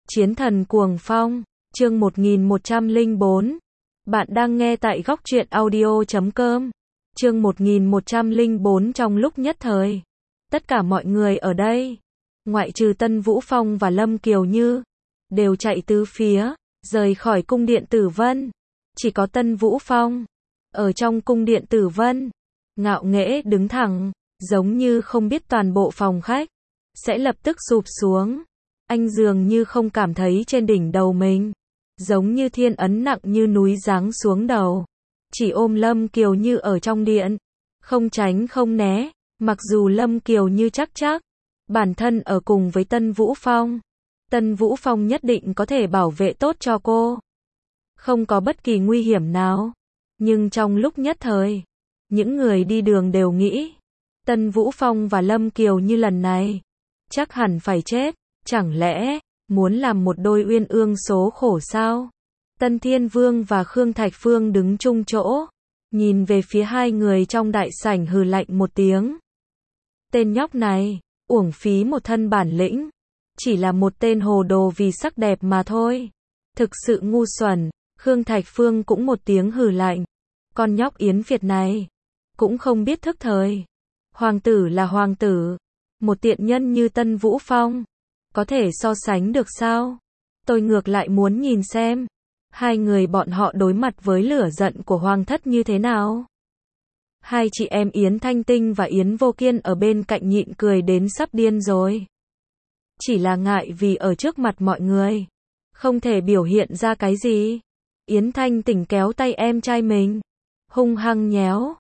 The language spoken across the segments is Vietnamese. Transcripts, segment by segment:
Chiến thần cuồng phong, chương 1104. Bạn đang nghe tại góc truyện audio.com. Chương 1104. Trong lúc nhất thời, tất cả mọi người ở đây, ngoại trừ Tân Vũ Phong và Lâm Kiều Như, đều chạy tứ phía, rời khỏi cung điện Tử Vân. Chỉ có Tân Vũ Phong, ở trong cung điện Tử Vân, ngạo nghễ đứng thẳng, giống như không biết toàn bộ phòng khách sẽ lập tức sụp xuống. Anh dường như không cảm thấy trên đỉnh đầu mình, giống như thiên ấn nặng như núi giáng xuống đầu. Chỉ ôm Lâm Kiều Như ở trong điện, không tránh không né, mặc dù Lâm Kiều Như chắc bản thân ở cùng với Tân Vũ Phong. Tân Vũ Phong nhất định có thể bảo vệ tốt cho cô, không có bất kỳ nguy hiểm nào. Nhưng trong lúc nhất thời, những người đi đường đều nghĩ, Tân Vũ Phong và Lâm Kiều Như lần này chắc hẳn phải chết. Chẳng lẽ muốn làm một đôi uyên ương số khổ sao? Tân Thiên Vương và Khương Thạch Phương đứng chung chỗ, nhìn về phía hai người trong đại sảnh hừ lạnh một tiếng. Tên nhóc này, uổng phí một thân bản lĩnh, chỉ là một tên hồ đồ vì sắc đẹp mà thôi. Thực sự ngu xuẩn. Khương Thạch Phương cũng một tiếng hừ lạnh. Con nhóc Yến Việt này, cũng không biết thức thời. Hoàng tử là hoàng tử, một tiện nhân như Tân Vũ Phong, có thể so sánh được sao? Tôi ngược lại muốn nhìn xem, hai người bọn họ đối mặt với lửa giận của hoàng thất như thế nào. Hai chị em Yến Thanh Tinh và Yến Vô Kiên ở bên cạnh nhịn cười đến sắp điên rồi. Chỉ là ngại vì ở trước mặt mọi người, không thể biểu hiện ra cái gì. Yến Thanh Tinh kéo tay em trai mình, hung hăng nhéo.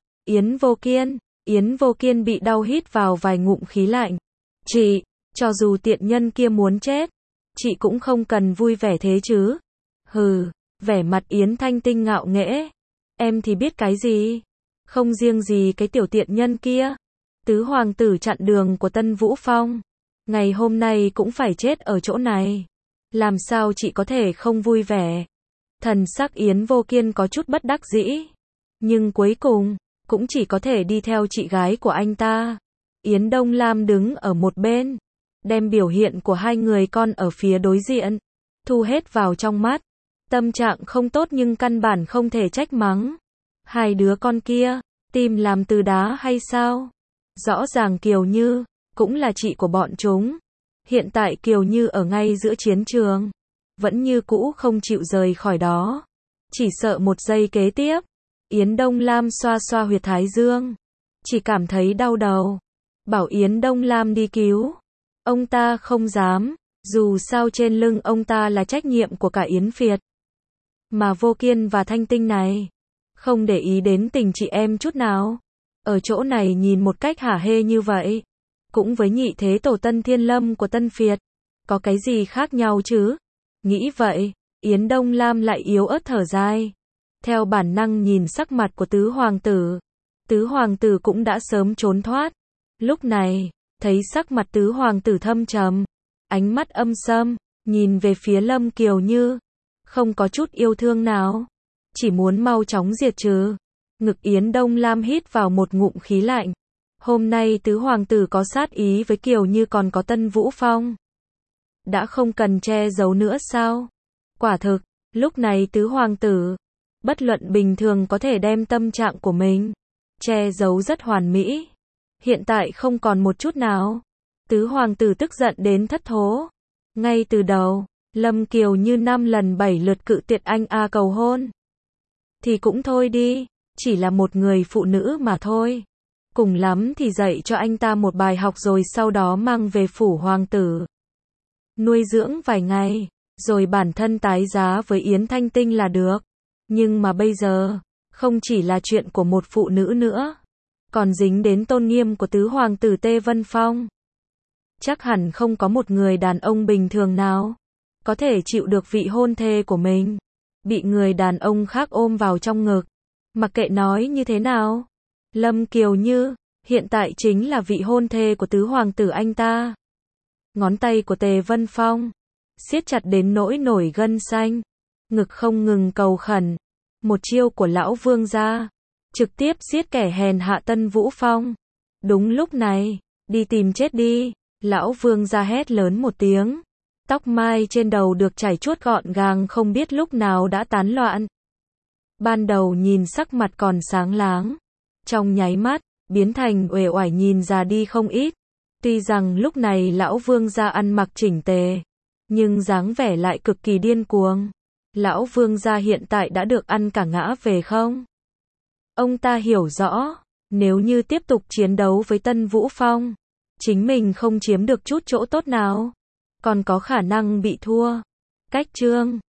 Yến Vô Kiên bị đau hít vào vài ngụm khí lạnh. Chị, cho dù tiện nhân kia muốn chết, chị cũng không cần vui vẻ thế chứ. Hừ, vẻ mặt Yến Thanh Tinh ngạo nghễ. Em thì biết cái gì? Không riêng gì cái tiểu tiện nhân kia, tứ hoàng tử chặn đường của Tân Vũ Phong, ngày hôm nay cũng phải chết ở chỗ này. Làm sao chị có thể không vui vẻ? Thần sắc Yến Vô Kiên có chút bất đắc dĩ, nhưng cuối cùng cũng chỉ có thể đi theo chị gái của anh ta. Yến Đông Lam đứng ở một bên, đem biểu hiện của hai người con ở phía đối diện thu hết vào trong mắt. Tâm trạng không tốt nhưng căn bản không thể trách mắng. Hai đứa con kia, tim làm từ đá hay sao? Rõ ràng Kiều Như cũng là chị của bọn chúng. Hiện tại Kiều Như ở ngay giữa chiến trường, vẫn như cũ không chịu rời khỏi đó. Chỉ sợ một giây kế tiếp, Yến Đông Lam xoa xoa huyệt thái dương, chỉ cảm thấy đau đầu. Bảo Yến Đông Lam đi cứu, ông ta không dám, dù sao trên lưng ông ta là trách nhiệm của cả Yến Việt. Mà Vô Kiên và Thanh Tinh này, không để ý đến tình chị em chút nào. Ở chỗ này nhìn một cách hả hê như vậy, cũng với nhị thế tổ Tân Thiên Lâm của Tân Việt, có cái gì khác nhau chứ? Nghĩ vậy, Yến Đông Lam lại yếu ớt thở dài. Theo bản năng nhìn sắc mặt của tứ hoàng tử. Tứ hoàng tử cũng đã sớm trốn thoát. Lúc này, thấy sắc mặt tứ hoàng tử thâm trầm, ánh mắt âm sâm, nhìn về phía Lâm Kiều Như, không có chút yêu thương nào, chỉ muốn mau chóng diệt trừ. Ngực Yến Đông Lam hít vào một ngụm khí lạnh. Hôm nay tứ hoàng tử có sát ý với Kiều Như còn có Tân Vũ Phong, đã không cần che giấu nữa sao? Quả thực, lúc này tứ hoàng tử, bất luận bình thường có thể đem tâm trạng của mình che giấu rất hoàn mỹ. Hiện tại không còn một chút nào. Tứ hoàng tử tức giận đến thất thố. Ngay từ đầu, Lâm Kiều Như 5 lần 7 lượt cự tuyệt anh cầu hôn. Thì cũng thôi đi, chỉ là một người phụ nữ mà thôi. Cùng lắm thì dạy cho anh ta một bài học rồi sau đó mang về phủ hoàng tử, nuôi dưỡng vài ngày, rồi bản thân tái giá với Yến Thanh Tinh là được. Nhưng mà bây giờ, không chỉ là chuyện của một phụ nữ nữa, còn dính đến tôn nghiêm của tứ hoàng tử Tê Vân Phong. Chắc hẳn không có một người đàn ông bình thường nào có thể chịu được vị hôn thê của mình bị người đàn ông khác ôm vào trong ngực. Mặc kệ nói như thế nào, Lâm Kiều Như hiện tại chính là vị hôn thê của tứ hoàng tử anh ta. Ngón tay của Tề Vân Phong siết chặt đến nỗi nổi gân xanh, ngực không ngừng cầu khẩn. Một chiêu của lão vương gia, trực tiếp giết kẻ hèn hạ Tân Vũ Phong. Đúng lúc này, đi tìm chết đi, lão vương gia hét lớn một tiếng. Tóc mai trên đầu được chải chuốt gọn gàng không biết lúc nào đã tán loạn. Ban đầu nhìn sắc mặt còn sáng láng, trong nháy mắt, biến thành uể oải nhìn già đi không ít. Tuy rằng lúc này lão vương gia ăn mặc chỉnh tề, nhưng dáng vẻ lại cực kỳ điên cuồng. Lão vương gia hiện tại đã được ăn cả ngã về không? Ông ta hiểu rõ, nếu như tiếp tục chiến đấu với Tân Vũ Phong, chính mình không chiếm được chút chỗ tốt nào, còn có khả năng bị thua. Cách chương